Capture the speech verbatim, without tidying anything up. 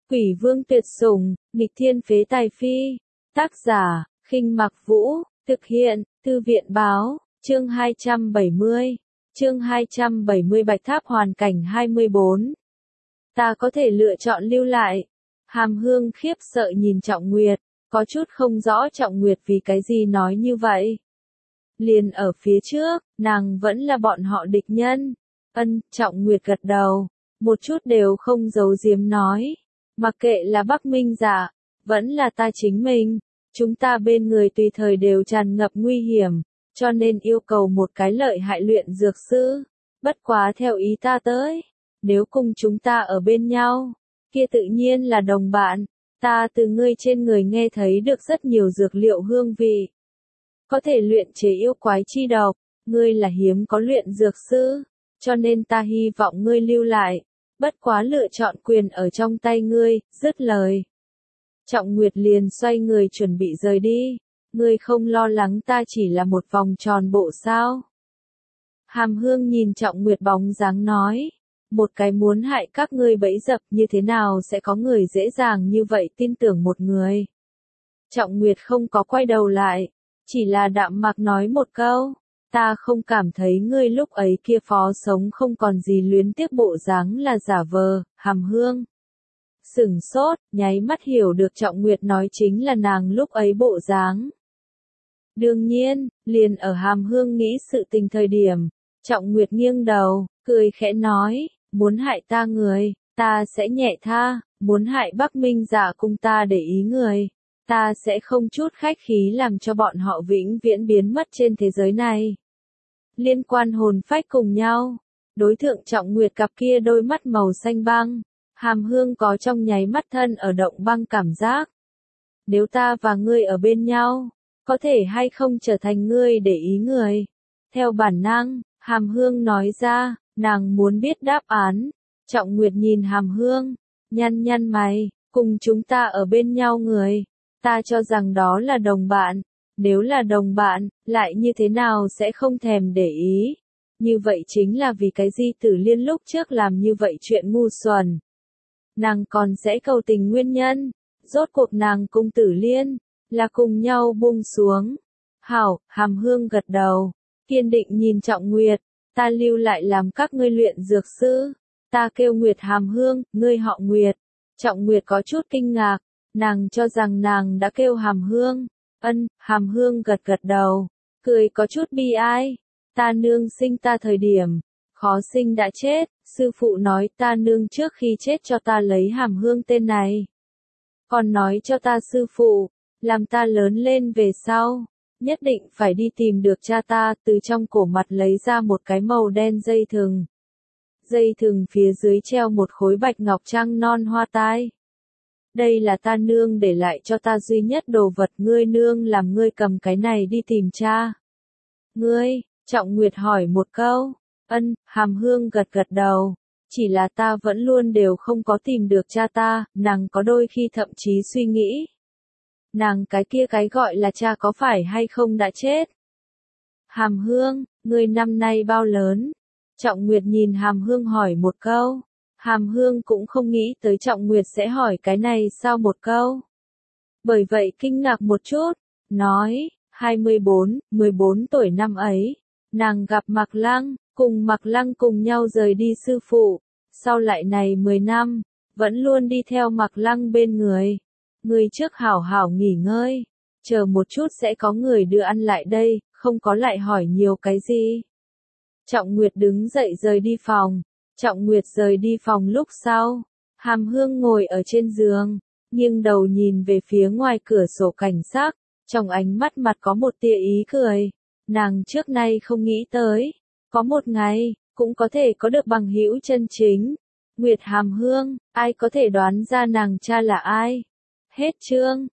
Quỷ vương tuyệt sủng, nghịch thiên phế tài phi. Tác giả, Khinh Mặc Vũ, thực hiện, Thư viện báo, chương hai trăm bảy mươi. Chương hai trăm bảy mươi Bạch Tháp hoàn cảnh hai mươi bốn. Ta có thể lựa chọn lưu lại. Hàm Hương khiếp sợ nhìn Trọng Nguyệt, có chút không rõ Trọng Nguyệt vì cái gì nói như vậy. Liền ở phía trước, nàng vẫn là bọn họ địch nhân. Ân, Trọng Nguyệt gật đầu, một chút đều không giấu giếm nói. Mặc kệ là Bắc Minh Dạ, vẫn là ta chính mình, chúng ta bên người tùy thời đều tràn ngập nguy hiểm, cho nên yêu cầu một cái lợi hại luyện dược sư. Bất quá theo ý ta tới, nếu cùng chúng ta ở bên nhau, kia tự nhiên là đồng bạn. Ta từ ngươi trên người nghe thấy được rất nhiều dược liệu hương vị. Có thể luyện chế yêu quái chi độc, ngươi là hiếm có luyện dược sư, cho nên ta hy vọng ngươi lưu lại. Bất quá lựa chọn quyền ở trong tay ngươi, dứt lời. Trọng Nguyệt liền xoay người chuẩn bị rời đi. Ngươi không lo lắng ta chỉ là một vòng tròn bộ sao? Hàm Hương nhìn Trọng Nguyệt bóng dáng nói. Một cái muốn hại các ngươi bẫy dập như thế nào sẽ có người dễ dàng như vậy tin tưởng một người. Trọng Nguyệt không có quay đầu lại, chỉ là đạm mạc nói một câu. Ta không cảm thấy ngươi lúc ấy kia phó sống không còn gì luyến tiếc bộ dáng là giả vờ. Hàm Hương sửng sốt, nháy mắt hiểu được Trọng Nguyệt nói chính là nàng lúc ấy bộ dáng. Đương nhiên, liền ở Hàm Hương nghĩ sự tình thời điểm, Trọng Nguyệt nghiêng đầu, cười khẽ nói, muốn hại ta người, ta sẽ nhẹ tha, muốn hại Bắc Minh Dạ cùng ta để ý người, ta sẽ không chút khách khí làm cho bọn họ vĩnh viễn biến mất trên thế giới này. Liên quan hồn phách cùng nhau, đối thượng Trọng Nguyệt cặp kia đôi mắt màu xanh băng, Hàm Hương có trong nháy mắt thân ở động băng cảm giác. Nếu ta và ngươi ở bên nhau, có thể hay không trở thành ngươi để ý người? Theo bản năng, Hàm Hương nói ra, nàng muốn biết đáp án. Trọng Nguyệt nhìn Hàm Hương, nhăn nhăn mày, cùng chúng ta ở bên nhau người, ta cho rằng đó là đồng bạn. Nếu là đồng bạn, lại như thế nào sẽ không thèm để ý? Như vậy chính là vì cái gì Tử Liên lúc trước làm như vậy chuyện ngu xuẩn. Nàng còn sẽ cầu tình nguyên nhân. Rốt cuộc nàng cùng Tử Liên, là cùng nhau buông xuống. Hảo, Hàm Hương gật đầu, kiên định nhìn Trọng Nguyệt, ta lưu lại làm các ngươi luyện dược sư. Ta kêu Nguyệt Hàm Hương, ngươi họ Nguyệt. Trọng Nguyệt có chút kinh ngạc, nàng cho rằng nàng đã kêu Hàm Hương. Ân, Hàm Hương gật gật đầu, cười có chút bi ai. Ta nương sinh ta thời điểm, khó sinh đã chết, sư phụ nói ta nương trước khi chết cho ta lấy Hàm Hương tên này. Còn nói cho ta sư phụ, làm ta lớn lên về sau, nhất định phải đi tìm được cha ta, từ trong cổ mặt lấy ra một cái màu đen dây thừng. Dây thừng phía dưới treo một khối bạch ngọc trăng non hoa tai. Đây là ta nương để lại cho ta duy nhất đồ vật, ngươi nương làm ngươi cầm cái này đi tìm cha. Ngươi, Trọng Nguyệt hỏi một câu. Ân, Hàm Hương gật gật đầu. Chỉ là ta vẫn luôn đều không có tìm được cha ta, nàng có đôi khi thậm chí suy nghĩ. Nàng cái kia cái gọi là cha có phải hay không đã chết? Hàm Hương, ngươi năm nay bao lớn? Trọng Nguyệt nhìn Hàm Hương hỏi một câu. Hàm Hương cũng không nghĩ tới Trọng Nguyệt sẽ hỏi cái này sau một câu. Bởi vậy kinh ngạc một chút, nói, hai mươi bốn, mười bốn tuổi năm ấy, nàng gặp Mạc Lăng, cùng Mạc Lăng cùng nhau rời đi sư phụ, sau lại này mười năm, vẫn luôn đi theo Mạc Lăng bên người. Người trước hảo hảo nghỉ ngơi, chờ một chút sẽ có người đưa ăn lại đây, không có lại hỏi nhiều cái gì. Trọng Nguyệt đứng dậy rời đi phòng. Trọng Nguyệt rời đi phòng lúc sau, Hàm Hương ngồi ở trên giường, nghiêng đầu nhìn về phía ngoài cửa sổ cảnh sắc, trong ánh mắt mặt có một tia ý cười. Nàng trước nay không nghĩ tới, có một ngày, cũng có thể có được bằng hữu chân chính. Nguyệt Hàm Hương, ai có thể đoán ra nàng cha là ai? Hết chương.